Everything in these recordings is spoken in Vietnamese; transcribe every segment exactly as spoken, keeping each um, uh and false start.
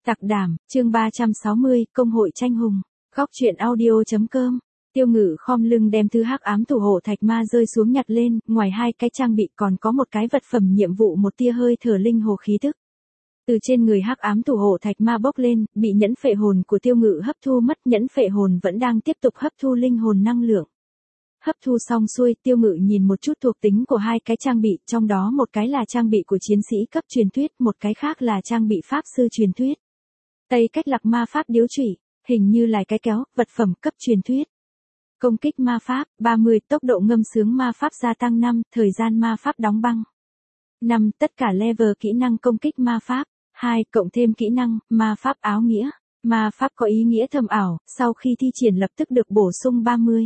Tặc đảm, chương ba trăm sáu mươi, công hội tranh hùng. Góc truyện audio.com. Tiêu Ngự khom lưng đem thứ hắc ám thủ hộ thạch ma rơi xuống nhặt lên, ngoài hai cái trang bị còn có một cái vật phẩm nhiệm vụ một tia hơi thở linh hồ khí tức. Từ trên người hắc ám thủ hộ thạch ma bốc lên, bị nhẫn phệ hồn của Tiêu Ngự hấp thu mất, nhẫn phệ hồn vẫn đang tiếp tục hấp thu linh hồn năng lượng. Hấp thu xong xuôi, Tiêu Ngự nhìn một chút thuộc tính của hai cái trang bị, trong đó một cái là trang bị của chiến sĩ cấp truyền thuyết, một cái khác là trang bị pháp sư truyền thuyết. Tây cách lạc ma pháp điếu chủy, hình như là cái kéo, vật phẩm cấp truyền thuyết. Công kích ma pháp, ba mươi, tốc độ ngâm sướng ma pháp gia tăng năm, thời gian ma pháp đóng băng. năm, tất cả level kỹ năng công kích ma pháp. hai, cộng thêm kỹ năng, ma pháp áo nghĩa. Ma pháp có ý nghĩa thầm ảo, sau khi thi triển lập tức được bổ sung ba mươi.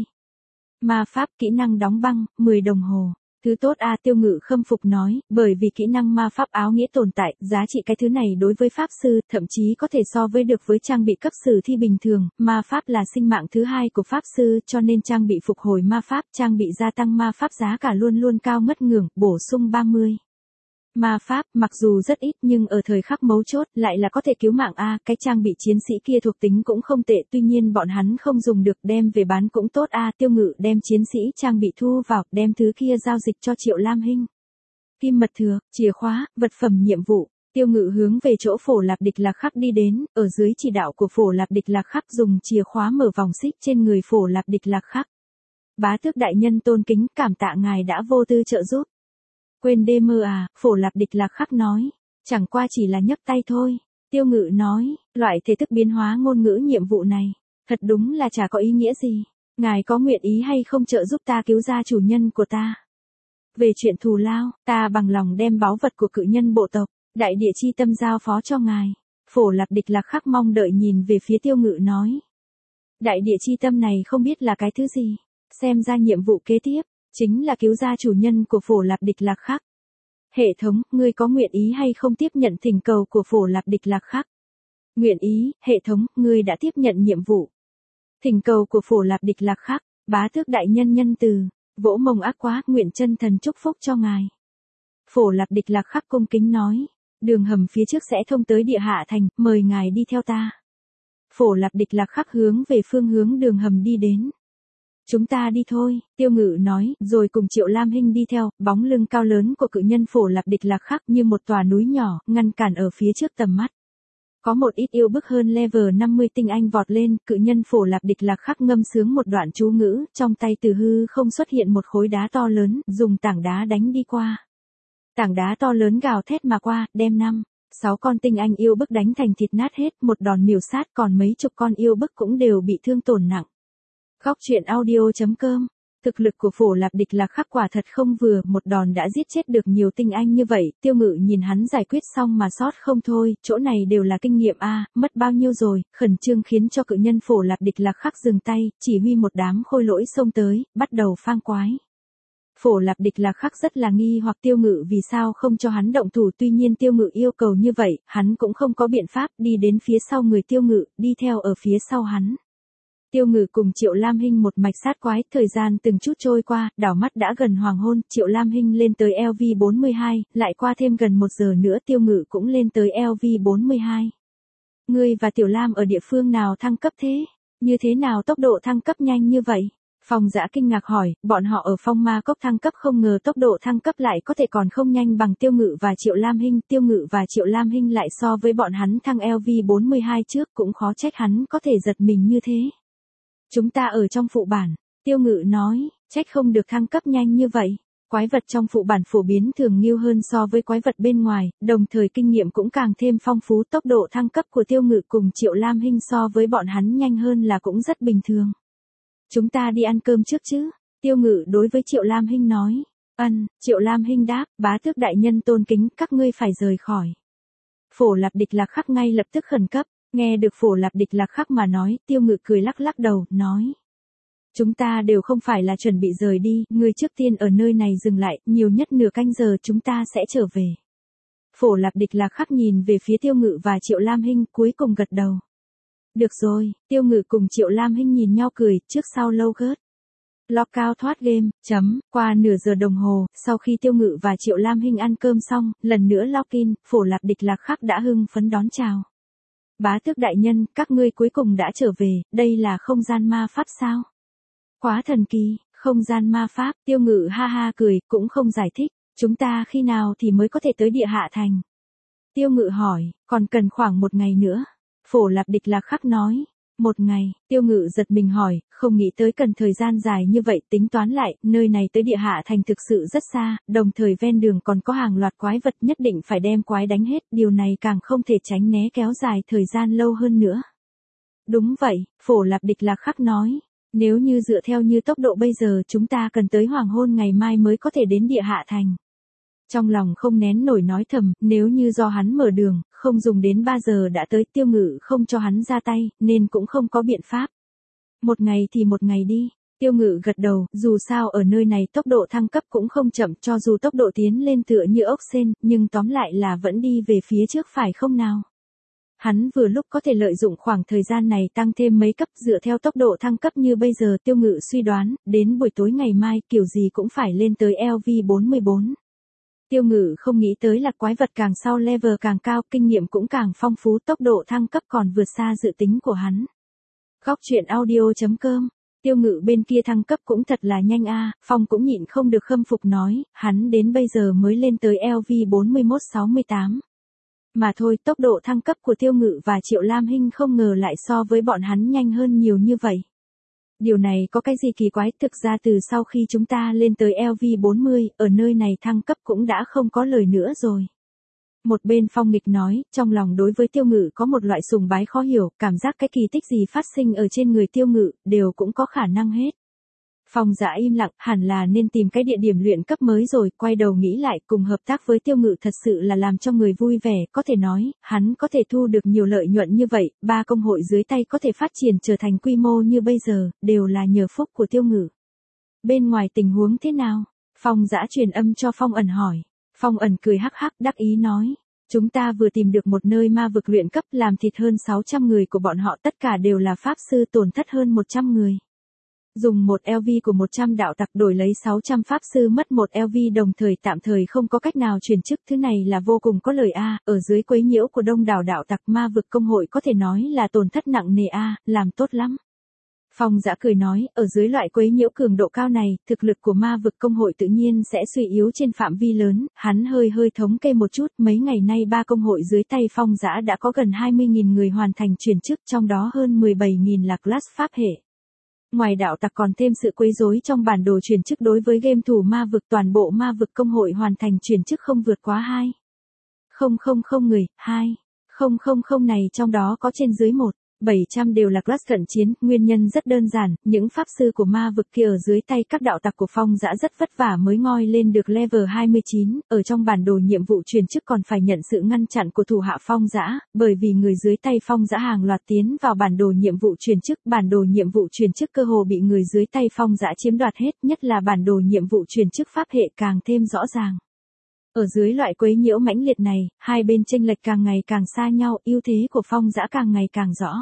Ma pháp kỹ năng đóng băng, mười đồng hồ. Thứ tốt a à, Tiêu Ngự khâm phục nói, bởi vì kỹ năng ma pháp áo nghĩa tồn tại, giá trị cái thứ này đối với pháp sư, thậm chí có thể so với được với trang bị cấp sử thi bình thường, ma pháp là sinh mạng thứ hai của pháp sư, cho nên trang bị phục hồi ma pháp, trang bị gia tăng ma pháp giá cả luôn luôn cao ngất ngưởng, bổ sung ba mươi. Ma pháp, mặc dù rất ít nhưng ở thời khắc mấu chốt, lại là có thể cứu mạng a, cái trang bị chiến sĩ kia thuộc tính cũng không tệ, tuy nhiên bọn hắn không dùng được, đem về bán cũng tốt a, Tiêu Ngự đem chiến sĩ trang bị thu vào, đem thứ kia giao dịch cho Triệu Lam Hinh. Kim mật thừa, chìa khóa, vật phẩm nhiệm vụ. Tiêu Ngự hướng về chỗ Phổ Lạp Địch Lạc Khắc đi đến, ở dưới chỉ đạo của Phổ Lạp Địch Lạc Khắc dùng chìa khóa mở vòng xích trên người Phổ Lạp Địch Lạc Khắc. Bá tước đại nhân tôn kính, cảm tạ ngài đã vô tư trợ giúp. Quên đê mơ à, Phổ Lạp Địch Lạc Khắc nói. Chẳng qua chỉ là nhấc tay thôi. Tiêu Ngự nói, loại thể thức biến hóa ngôn ngữ nhiệm vụ này, thật đúng là chả có ý nghĩa gì. Ngài có nguyện ý hay không trợ giúp ta cứu ra chủ nhân của ta? Về chuyện thù lao, ta bằng lòng đem báu vật của cự nhân bộ tộc, đại địa chi tâm giao phó cho ngài. Phổ Lạp Địch Lạc Khắc mong đợi nhìn về phía Tiêu Ngự nói. Đại địa chi tâm này không biết là cái thứ gì, xem ra nhiệm vụ kế tiếp chính là cứu ra chủ nhân của Phổ Lạp Địch Lạc Khắc. Hệ thống, ngươi có nguyện ý hay không tiếp nhận thỉnh cầu của Phổ Lạp Địch Lạc Khắc? Nguyện ý, hệ thống, ngươi đã tiếp nhận nhiệm vụ. Thỉnh cầu của Phổ Lạp Địch Lạc Khắc, bá tước đại nhân nhân từ, vỗ mông ác quá, nguyện chân thần chúc phúc cho ngài. Phổ Lạp Địch Lạc Khắc cung kính nói, đường hầm phía trước sẽ thông tới địa hạ thành, mời ngài đi theo ta. Phổ Lạp Địch Lạc Khắc hướng về phương hướng đường hầm đi đến. Chúng ta đi thôi, Tiêu Ngự nói, rồi cùng Triệu Lam Hinh đi theo, bóng lưng cao lớn của cự nhân Phổ Lạp Địch Lạc Khắc như một tòa núi nhỏ, ngăn cản ở phía trước tầm mắt. Có một ít yêu bức hơn level năm mươi tinh anh vọt lên, cự nhân Phổ Lạp Địch Lạc Khắc ngâm sướng một đoạn chú ngữ, trong tay từ hư không xuất hiện một khối đá to lớn, dùng tảng đá đánh đi qua. Tảng đá to lớn gào thét mà qua, đem năm, sáu con tinh anh yêu bức đánh thành thịt nát hết, một đòn miểu sát, còn mấy chục con yêu bức cũng đều bị thương tổn nặng. Góc truyện audio.com. Thực lực của Phổ Lạp Địch Lạc Khắc quả thật không vừa, một đòn đã giết chết được nhiều tinh anh như vậy, Tiêu Ngự nhìn hắn giải quyết xong mà sót không thôi, chỗ này đều là kinh nghiệm a, mất bao nhiêu rồi, khẩn trương khiến cho cự nhân Phổ Lạp Địch Lạc Khắc dừng tay, chỉ huy một đám khôi lỗi xông tới, bắt đầu phang quái. Phổ Lạp Địch Lạc Khắc rất là nghi hoặc Tiêu Ngự vì sao không cho hắn động thủ, tuy nhiên Tiêu Ngự yêu cầu như vậy, hắn cũng không có biện pháp, đi đến phía sau người Tiêu Ngự, đi theo ở phía sau hắn. Tiêu Ngự cùng Triệu Lam Hinh một mạch sát quái, thời gian từng chút trôi qua, đảo mắt đã gần hoàng hôn, Triệu Lam Hinh lên tới L V bốn mươi hai, lại qua thêm gần một giờ nữa Tiêu Ngự cũng lên tới L V bốn mươi hai. Ngươi và Tiểu Lam ở địa phương nào thăng cấp thế? Như thế nào tốc độ thăng cấp nhanh như vậy? Phong Dã kinh ngạc hỏi, bọn họ ở Phong Ma Cốc thăng cấp không ngờ tốc độ thăng cấp lại có thể còn không nhanh bằng Tiêu Ngự và Triệu Lam Hinh, Tiêu Ngự và Triệu Lam Hinh lại so với bọn hắn thăng L V bốn mươi hai trước, cũng khó trách hắn có thể giật mình như thế. Chúng ta ở trong phụ bản, Tiêu Ngự nói, trách không được thăng cấp nhanh như vậy. Quái vật trong phụ bản phổ biến thường nghiêu hơn so với quái vật bên ngoài, đồng thời kinh nghiệm cũng càng thêm phong phú, tốc độ thăng cấp của Tiêu Ngự cùng Triệu Lam Hinh so với bọn hắn nhanh hơn là cũng rất bình thường. Chúng ta đi ăn cơm trước chứ? Tiêu Ngự đối với Triệu Lam Hinh nói. Ân, Triệu Lam Hinh đáp, bá tước đại nhân tôn kính, các ngươi phải rời khỏi. Phổ Lạp Địch Lạc Khắc ngay lập tức khẩn cấp. Nghe được Phổ Lạp Địch Lạc Khắc mà nói, Tiêu Ngự cười lắc lắc đầu, nói. Chúng ta đều không phải là chuẩn bị rời đi, ngươi trước tiên ở nơi này dừng lại, nhiều nhất nửa canh giờ chúng ta sẽ trở về. Phổ Lạp Địch Lạc Khắc nhìn về phía Tiêu Ngự và Triệu Lam Hinh, cuối cùng gật đầu. Được rồi, Tiêu Ngự cùng Triệu Lam Hinh nhìn nhau cười, trước sau lâu gớt. Lockout thoát game, chấm, qua nửa giờ đồng hồ, sau khi Tiêu Ngự và Triệu Lam Hinh ăn cơm xong, lần nữa login, Phổ Lạp Địch Lạc Khắc đã hưng phấn đón chào. Bá tước đại nhân, các ngươi cuối cùng đã trở về, đây là không gian ma pháp sao? Quá thần kỳ, không gian ma pháp, Tiêu Ngự ha ha cười, cũng không giải thích, chúng ta khi nào thì mới có thể tới địa hạ thành? Tiêu Ngự hỏi, còn cần khoảng một ngày nữa. Phổ Lạp Địch Lạc Khắc nói, một ngày, Tiêu Ngự giật mình hỏi, không nghĩ tới cần thời gian dài như vậy, tính toán lại, nơi này tới địa hạ thành thực sự rất xa, đồng thời ven đường còn có hàng loạt quái vật, nhất định phải đem quái đánh hết, điều này càng không thể tránh né kéo dài thời gian lâu hơn nữa. Đúng vậy, Phổ Lạp Địch Lạc Khắc nói, nếu như dựa theo như tốc độ bây giờ chúng ta cần tới hoàng hôn ngày mai mới có thể đến địa hạ thành. Trong lòng không nén nổi nói thầm, nếu như do hắn mở đường, không dùng đến ba giờ đã tới. Tiêu Ngự không cho hắn ra tay, nên cũng không có biện pháp. Một ngày thì một ngày đi. Tiêu Ngự gật đầu, dù sao ở nơi này tốc độ thăng cấp cũng không chậm, cho dù tốc độ tiến lên tựa như ốc sên, nhưng tóm lại là vẫn đi về phía trước phải không nào? Hắn vừa lúc có thể lợi dụng khoảng thời gian này tăng thêm mấy cấp, dựa theo tốc độ thăng cấp như bây giờ. Tiêu Ngự suy đoán, đến buổi tối ngày mai kiểu gì cũng phải lên tới L V bốn mươi bốn. Tiêu Ngự không nghĩ tới là quái vật càng sau level càng cao, kinh nghiệm cũng càng phong phú, tốc độ thăng cấp còn vượt xa dự tính của hắn. Góc truyện audio chấm com. Tiêu Ngự bên kia thăng cấp cũng thật là nhanh a, Phong cũng nhịn không được khâm phục nói, hắn đến bây giờ mới lên tới L V bốn mươi mốt sáu mươi tám. Mà thôi, tốc độ thăng cấp của Tiêu Ngự và Triệu Lam Hinh không ngờ lại so với bọn hắn nhanh hơn nhiều như vậy. Điều này có cái gì kỳ quái, thực ra từ sau khi chúng ta lên tới L V bốn mươi, ở nơi này thăng cấp cũng đã không có lời nữa rồi. Một bên Phong nghịch nói, trong lòng đối với Tiêu Ngự có một loại sùng bái khó hiểu, cảm giác cái kỳ tích gì phát sinh ở trên người Tiêu Ngự, đều cũng có khả năng hết. Phong Dã im lặng, hẳn là nên tìm cái địa điểm luyện cấp mới rồi, quay đầu nghĩ lại, cùng hợp tác với Tiêu Ngự thật sự là làm cho người vui vẻ, có thể nói, hắn có thể thu được nhiều lợi nhuận như vậy, ba công hội dưới tay có thể phát triển trở thành quy mô như bây giờ, đều là nhờ phúc của Tiêu Ngự. Bên ngoài tình huống thế nào? Phong Dã truyền âm cho Phong Ẩn hỏi. Phong Ẩn cười hắc hắc đắc ý nói, chúng ta vừa tìm được một nơi ma vực luyện cấp, làm thịt hơn sáu trăm người của bọn họ, tất cả đều là pháp sư, tổn thất hơn một trăm người. Dùng một L V của một trăm đạo tặc đổi lấy sáu trăm pháp sư, mất một L V, đồng thời tạm thời không có cách nào chuyển chức, thứ này là vô cùng có lời a, ở dưới quấy nhiễu của đông đảo đạo tặc, ma vực công hội có thể nói là tổn thất nặng nề a, làm tốt lắm. Phong Dã cười nói, ở dưới loại quấy nhiễu cường độ cao này, thực lực của ma vực công hội tự nhiên sẽ suy yếu trên phạm vi lớn, hắn hơi hơi thống kê một chút, mấy ngày nay ba công hội dưới tay Phong Dã đã có gần hai mươi nghìn người hoàn thành chuyển chức, trong đó hơn mười bảy nghìn là class pháp hệ. Ngoài đạo tặc còn thêm sự quấy rối trong bản đồ chuyển chức đối với game thủ ma vực, toàn bộ ma vực công hội hoàn thành chuyển chức không vượt quá hai không không không người, hai không không không này trong đó có trên dưới một bảy trăm đều là class cận chiến, nguyên nhân rất đơn giản, những pháp sư của ma vực kia ở dưới tay các đạo tặc của Phong Dã rất vất vả mới ngoi lên được level hai mươi chín, ở trong bản đồ nhiệm vụ chuyển chức còn phải nhận sự ngăn chặn của thủ hạ Phong Dã, bởi vì người dưới tay Phong Dã hàng loạt tiến vào bản đồ nhiệm vụ chuyển chức, bản đồ nhiệm vụ chuyển chức cơ hồ bị người dưới tay Phong Dã chiếm đoạt hết, nhất là bản đồ nhiệm vụ chuyển chức pháp hệ càng thêm rõ ràng. Ở dưới loại quấy nhiễu mãnh liệt này, hai bên chênh lệch càng ngày càng xa nhau, ưu thế của Phong Dã càng ngày càng rõ.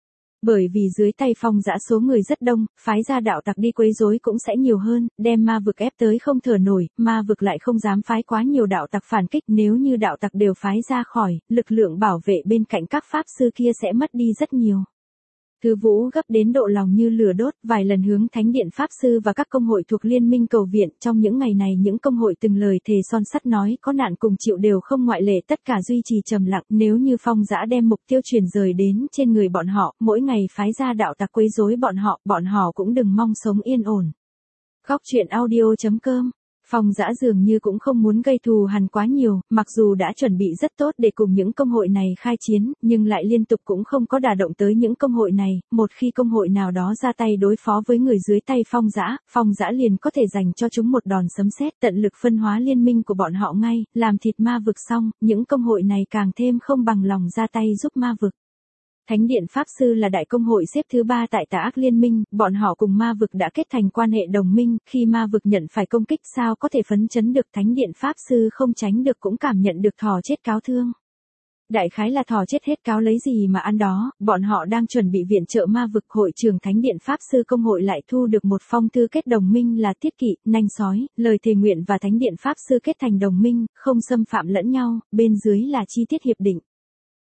Bởi vì dưới tay Phong Dã số người rất đông, phái ra đạo tặc đi quấy rối cũng sẽ nhiều hơn, đem ma vực ép tới không thở nổi, ma vực lại không dám phái quá nhiều đạo tặc phản kích, nếu như đạo tặc đều phái ra khỏi, lực lượng bảo vệ bên cạnh các pháp sư kia sẽ mất đi rất nhiều. Thư Vũ gấp đến độ lòng như lửa đốt, vài lần hướng Thánh điện pháp sư và các công hội thuộc liên minh cầu viện, trong những ngày này những công hội từng lời thề son sắt nói có nạn cùng chịu đều không ngoại lệ, tất cả duy trì trầm lặng, nếu như Phong Dã đem mục tiêu chuyển rời đến trên người bọn họ, mỗi ngày phái ra đạo tặc quấy rối bọn họ, bọn họ cũng đừng mong sống yên ổn. Góc truyện audio chấm com. Phong Dã dường như cũng không muốn gây thù hằn quá nhiều, mặc dù đã chuẩn bị rất tốt để cùng những công hội này khai chiến, nhưng lại liên tục cũng không có đả động tới những công hội này, một khi công hội nào đó ra tay đối phó với người dưới tay Phong Dã, Phong Dã liền có thể dành cho chúng một đòn sấm sét, tận lực phân hóa liên minh của bọn họ ngay, làm thịt ma vực xong, những công hội này càng thêm không bằng lòng ra tay giúp ma vực. Thánh điện Pháp Sư là đại công hội xếp thứ ba tại Tà Ác Liên minh, bọn họ cùng ma vực đã kết thành quan hệ đồng minh, khi ma vực nhận phải công kích sao có thể phấn chấn được, Thánh điện Pháp Sư không tránh được cũng cảm nhận được thỏ chết cáo thương. Đại khái là thỏ chết hết cáo lấy gì mà ăn đó, bọn họ đang chuẩn bị viện trợ ma vực, hội trưởng Thánh điện Pháp Sư công hội lại thu được một phong thư kết đồng minh là Tiết Kỵ, Nanh Sói, lời thề nguyện và Thánh điện Pháp Sư kết thành đồng minh, không xâm phạm lẫn nhau, bên dưới là chi tiết hiệp định.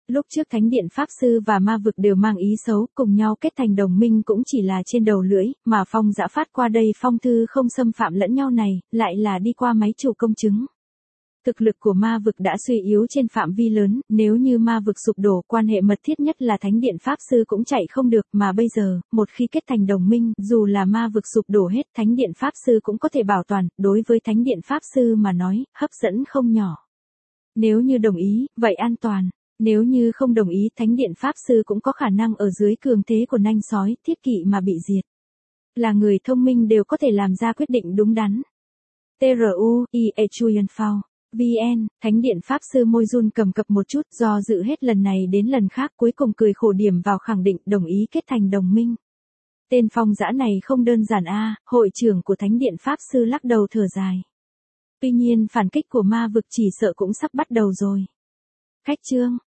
Lúc trước Thánh điện Pháp Sư và ma vực đều mang ý xấu, cùng nhau kết thành đồng minh cũng chỉ là trên đầu lưỡi, mà phong dã phát qua đây phong thư không xâm phạm lẫn nhau này, lại là đi qua máy chủ công chứng. Thực lực của ma vực đã suy yếu trên phạm vi lớn, nếu như ma vực sụp đổ, quan hệ mật thiết nhất là Thánh điện Pháp Sư cũng chạy không được, mà bây giờ, một khi kết thành đồng minh, dù là ma vực sụp đổ hết, Thánh điện Pháp Sư cũng có thể bảo toàn, đối với Thánh điện Pháp Sư mà nói, hấp dẫn không nhỏ. Nếu như đồng ý, vậy an toàn. Nếu như không đồng ý, Thánh điện Pháp Sư cũng có khả năng ở dưới cường thế của nanh sói, thiết kỵ mà bị diệt. Là người thông minh đều có thể làm ra quyết định đúng đắn. tê rờ u, i e Chuyenfao. vê en, Thánh điện Pháp Sư môi run cầm cập một chút, do dự hết lần này đến lần khác, cuối cùng cười khổ điểm vào khẳng định đồng ý kết thành đồng minh. Tên phong dã này không đơn giản a, hội trưởng của Thánh điện Pháp Sư lắc đầu thở dài. Tuy nhiên phản kích của ma vực chỉ sợ cũng sắp bắt đầu rồi. Khách chương